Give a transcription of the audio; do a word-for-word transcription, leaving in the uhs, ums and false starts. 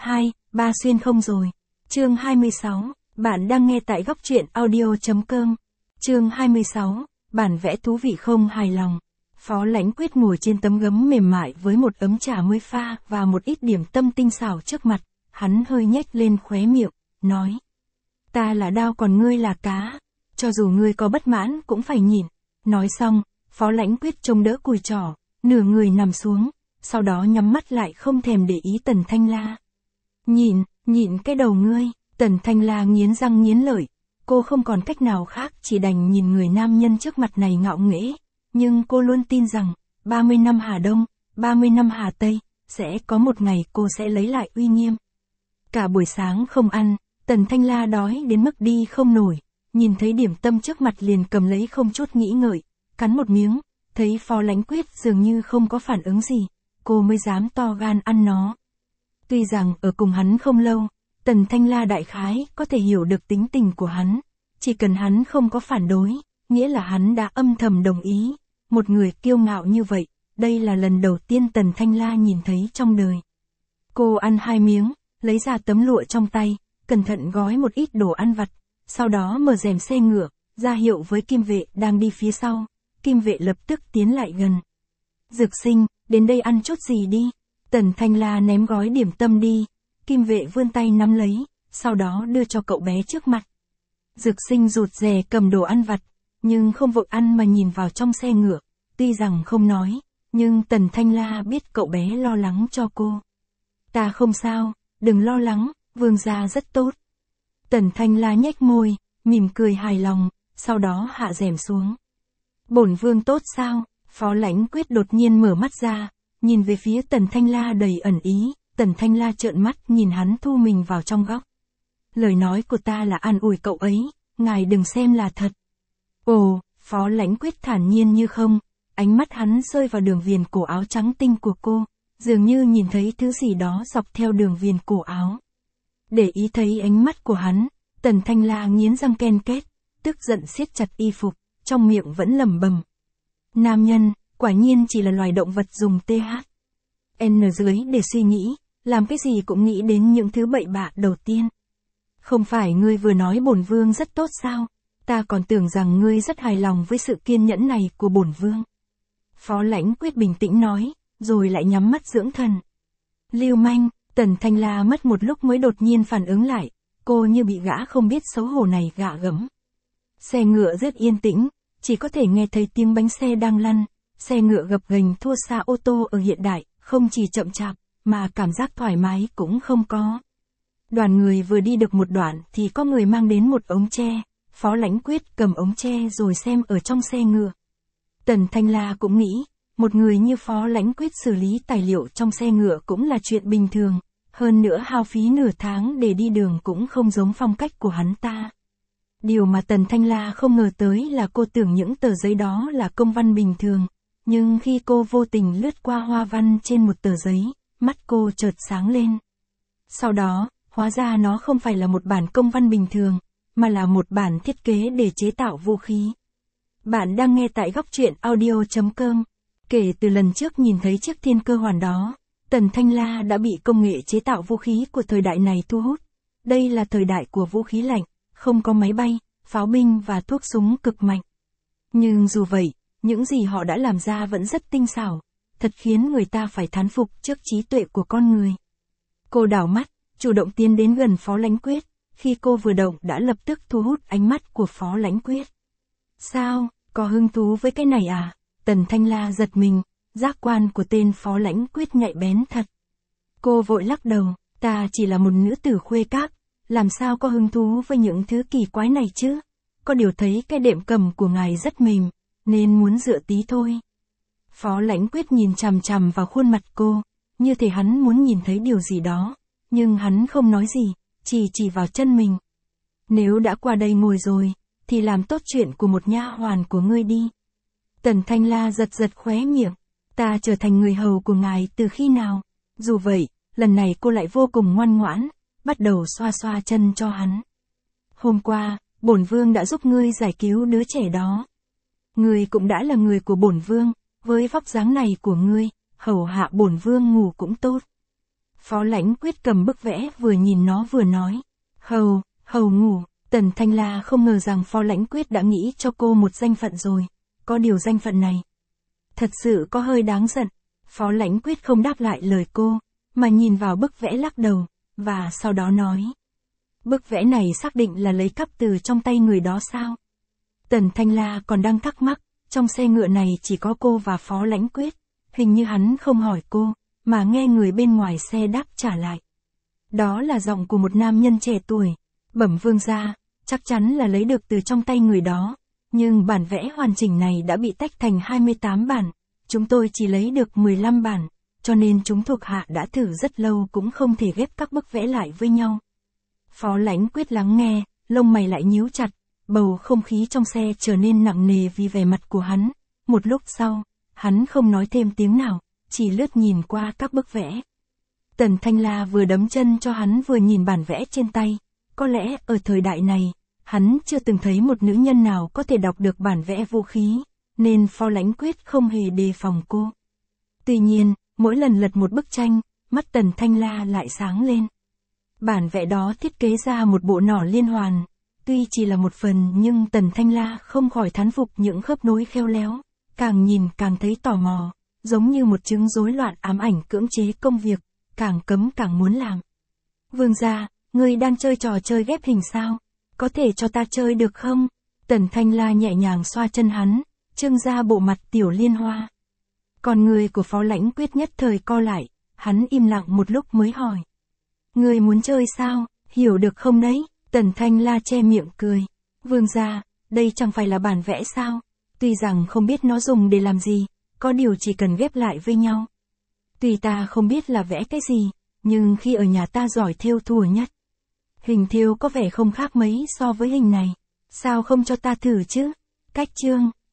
hai, ba xuyên không rồi. Chương hai mươi sáu, bạn đang nghe tại góc truyện audio.com. Chương hai mươi sáu, bản vẽ thú vị không hài lòng. Phó Lãnh Quyết ngồi trên tấm gấm mềm mại với một ấm trà mới pha và một ít điểm tâm tinh xảo trước mặt, hắn hơi nhếch lên khóe miệng, nói. Ta là đao còn ngươi là cá, cho dù ngươi có bất mãn cũng phải nhịn. Nói xong, Phó Lãnh Quyết trông đỡ cùi trỏ, nửa người nằm xuống, sau đó nhắm mắt lại không thèm để ý Tần Thanh La. Nhịn, nhịn cái đầu ngươi, Tần Thanh La nghiến răng nghiến lợi, cô không còn cách nào khác chỉ đành nhìn người nam nhân trước mặt này ngạo nghễ, nhưng cô luôn tin rằng, ba mươi năm Hà Đông, ba mươi năm Hà Tây, sẽ có một ngày cô sẽ lấy lại uy nghiêm. Cả buổi sáng không ăn, Tần Thanh La đói đến mức đi không nổi, nhìn thấy điểm tâm trước mặt liền cầm lấy không chút nghĩ ngợi, cắn một miếng, thấy Phó Lãnh Quyết dường như không có phản ứng gì, cô mới dám to gan ăn nó. Tuy rằng ở cùng hắn không lâu, Tần Thanh La đại khái có thể hiểu được tính tình của hắn, chỉ cần hắn không có phản đối, nghĩa là hắn đã âm thầm đồng ý. Một người kiêu ngạo như vậy, đây là lần đầu tiên Tần Thanh La nhìn thấy trong đời. Cô ăn hai miếng, lấy ra tấm lụa trong tay, cẩn thận gói một ít đồ ăn vặt, sau đó mở rèm xe ngựa, ra hiệu với Kim Vệ đang đi phía sau. Kim Vệ lập tức tiến lại gần. Dược Sinh, đến đây ăn chút gì đi. Tần Thanh La ném gói điểm tâm đi. Kim Vệ vươn tay nắm lấy, sau đó đưa cho cậu bé trước mặt. Dược Sinh rụt rè cầm đồ ăn vặt, nhưng không vội ăn mà nhìn vào trong xe ngựa. Tuy rằng không nói, nhưng Tần Thanh La biết cậu bé lo lắng cho cô. Ta không sao, đừng lo lắng, vương gia rất tốt. Tần Thanh La nhếch môi, mỉm cười hài lòng, sau đó hạ rèm xuống. Bổn vương tốt sao? Phó Lãnh Quyết đột nhiên mở mắt ra, nhìn về phía Tần Thanh La đầy ẩn ý. Tần Thanh La trợn mắt nhìn hắn thu mình vào trong góc. Lời nói của ta là an ủi cậu ấy, ngài đừng xem là thật. Ồ, Phó Lãnh Quyết thản nhiên như không, ánh mắt hắn rơi vào đường viền cổ áo trắng tinh của cô, dường như nhìn thấy thứ gì đó dọc theo đường viền cổ áo. Để ý thấy ánh mắt của hắn, Tần Thanh La nghiến răng ken két, tức giận siết chặt y phục, trong miệng vẫn lẩm bẩm. Nam nhân, quả nhiên chỉ là loài động vật dùng th. N dưới để suy nghĩ, làm cái gì cũng nghĩ đến những thứ bậy bạ đầu tiên. Không phải ngươi vừa nói bổn vương rất tốt sao? Ta còn tưởng rằng ngươi rất hài lòng với sự kiên nhẫn này của bổn vương. Phó Lãnh Quyết bình tĩnh nói, rồi lại nhắm mắt dưỡng thần. Lưu manh, Tần Thanh La mất một lúc mới đột nhiên phản ứng lại, cô như bị gã không biết xấu hổ này gạ gẫm. Xe ngựa rất yên tĩnh, chỉ có thể nghe thấy tiếng bánh xe đang lăn, xe ngựa gập ghềnh thua xa ô tô ở hiện đại, không chỉ chậm chạp, mà cảm giác thoải mái cũng không có. Đoàn người vừa đi được một đoạn thì có người mang đến một ống tre, Phó Lãnh Quyết cầm ống tre rồi xem ở trong xe ngựa. Tần Thanh La cũng nghĩ, một người như Phó Lãnh Quyết xử lý tài liệu trong xe ngựa cũng là chuyện bình thường, hơn nữa hao phí nửa tháng để đi đường cũng không giống phong cách của hắn ta. Điều mà Tần Thanh La không ngờ tới là cô tưởng những tờ giấy đó là công văn bình thường, nhưng khi cô vô tình lướt qua hoa văn trên một tờ giấy, mắt cô chợt sáng lên. Sau đó, hóa ra nó không phải là một bản công văn bình thường, mà là một bản thiết kế để chế tạo vũ khí. Bạn đang nghe tại góc truyện audio.com. Kể từ lần trước nhìn thấy chiếc thiên cơ hoàn đó, Tần Thanh La đã bị công nghệ chế tạo vũ khí của thời đại này thu hút. Đây là thời đại của vũ khí lạnh, không có máy bay, pháo binh và thuốc súng cực mạnh. Nhưng dù vậy, những gì họ đã làm ra vẫn rất tinh xảo, thật khiến người ta phải thán phục trước trí tuệ của con người. Cô đảo mắt, chủ động tiến đến gần Phó Lãnh Quyết, khi cô vừa động đã lập tức thu hút ánh mắt của Phó Lãnh Quyết. Sao, có hứng thú với cái này à? Tần Thanh La giật mình, giác quan của tên Phó Lãnh Quyết nhạy bén thật. Cô vội lắc đầu, ta chỉ là một nữ tử khuê các, làm sao có hứng thú với những thứ kỳ quái này chứ? Có điều thấy cái đệm cầm của ngài rất mềm, nên muốn dựa tí thôi. Phó Lãnh Quyết nhìn chằm chằm vào khuôn mặt cô, như thể hắn muốn nhìn thấy điều gì đó, nhưng hắn không nói gì, chỉ chỉ vào chân mình. Nếu đã qua đây ngồi rồi, thì làm tốt chuyện của một nha hoàn của ngươi đi. Tần Thanh La giật giật khóe miệng, ta trở thành người hầu của ngài từ khi nào? Dù vậy, lần này cô lại vô cùng ngoan ngoãn, bắt đầu xoa xoa chân cho hắn. Hôm qua, bổn vương đã giúp ngươi giải cứu đứa trẻ đó. Ngươi cũng đã là người của bổn vương, với vóc dáng này của ngươi, hầu hạ bổn vương ngủ cũng tốt. Phó Lãnh Quyết cầm bức vẽ vừa nhìn nó vừa nói. Hầu, hầu ngủ. Tần Thanh La không ngờ rằng Phó Lãnh Quyết đã nghĩ cho cô một danh phận rồi. Có điều danh phận này thật sự có hơi đáng giận. Phó Lãnh Quyết không đáp lại lời cô, mà nhìn vào bức vẽ lắc đầu, và sau đó nói. Bức vẽ này xác định là lấy cắp từ trong tay người đó sao? Tần Thanh La còn đang thắc mắc, trong xe ngựa này chỉ có cô và Phó Lãnh Quyết. Hình như hắn không hỏi cô, mà nghe người bên ngoài xe đáp trả lại. Đó là giọng của một nam nhân trẻ tuổi. Bẩm vương gia, chắc chắn là lấy được từ trong tay người đó. Nhưng bản vẽ hoàn chỉnh này đã bị tách thành hai mươi tám bản. Chúng tôi chỉ lấy được mười lăm bản, cho nên chúng thuộc hạ đã thử rất lâu cũng không thể ghép các bức vẽ lại với nhau. Phó Lãnh Quyết lắng nghe, lông mày lại nhíu chặt, bầu không khí trong xe trở nên nặng nề vì vẻ mặt của hắn. Một lúc sau, hắn không nói thêm tiếng nào, chỉ lướt nhìn qua các bức vẽ. Tần Thanh La vừa đấm chân cho hắn vừa nhìn bản vẽ trên tay. Có lẽ ở thời đại này, hắn chưa từng thấy một nữ nhân nào có thể đọc được bản vẽ vũ khí, nên Phó Lãnh Quyết không hề đề phòng cô. Tuy nhiên, mỗi lần lật một bức tranh, mắt Tần Thanh La lại sáng lên. Bản vẽ đó thiết kế ra một bộ nỏ liên hoàn. Tuy chỉ là một phần nhưng Tần Thanh La không khỏi thán phục những khớp nối khéo léo. Càng nhìn càng thấy tò mò, giống như một chứng rối loạn ám ảnh cưỡng chế công việc, càng cấm càng muốn làm. Vương gia, ngươi đang chơi trò chơi ghép hình sao? Có thể cho ta chơi được không? Tần Thanh La nhẹ nhàng xoa chân hắn, trưng ra bộ mặt tiểu liên hoa. Còn người của Phó Lãnh Quyết nhất thời co lại, hắn im lặng một lúc mới hỏi. Ngươi muốn chơi sao, hiểu được không đấy? Tần Thanh La che miệng cười. Vương gia, đây chẳng phải là bản vẽ sao? Tuy rằng không biết nó dùng để làm gì, có điều chỉ cần ghép lại với nhau. Tuy ta không biết là vẽ cái gì, nhưng khi ở nhà ta giỏi thêu thùa nhất. Hình thêu có vẻ không khác mấy so với hình này. Sao không cho ta thử chứ? Cách chương.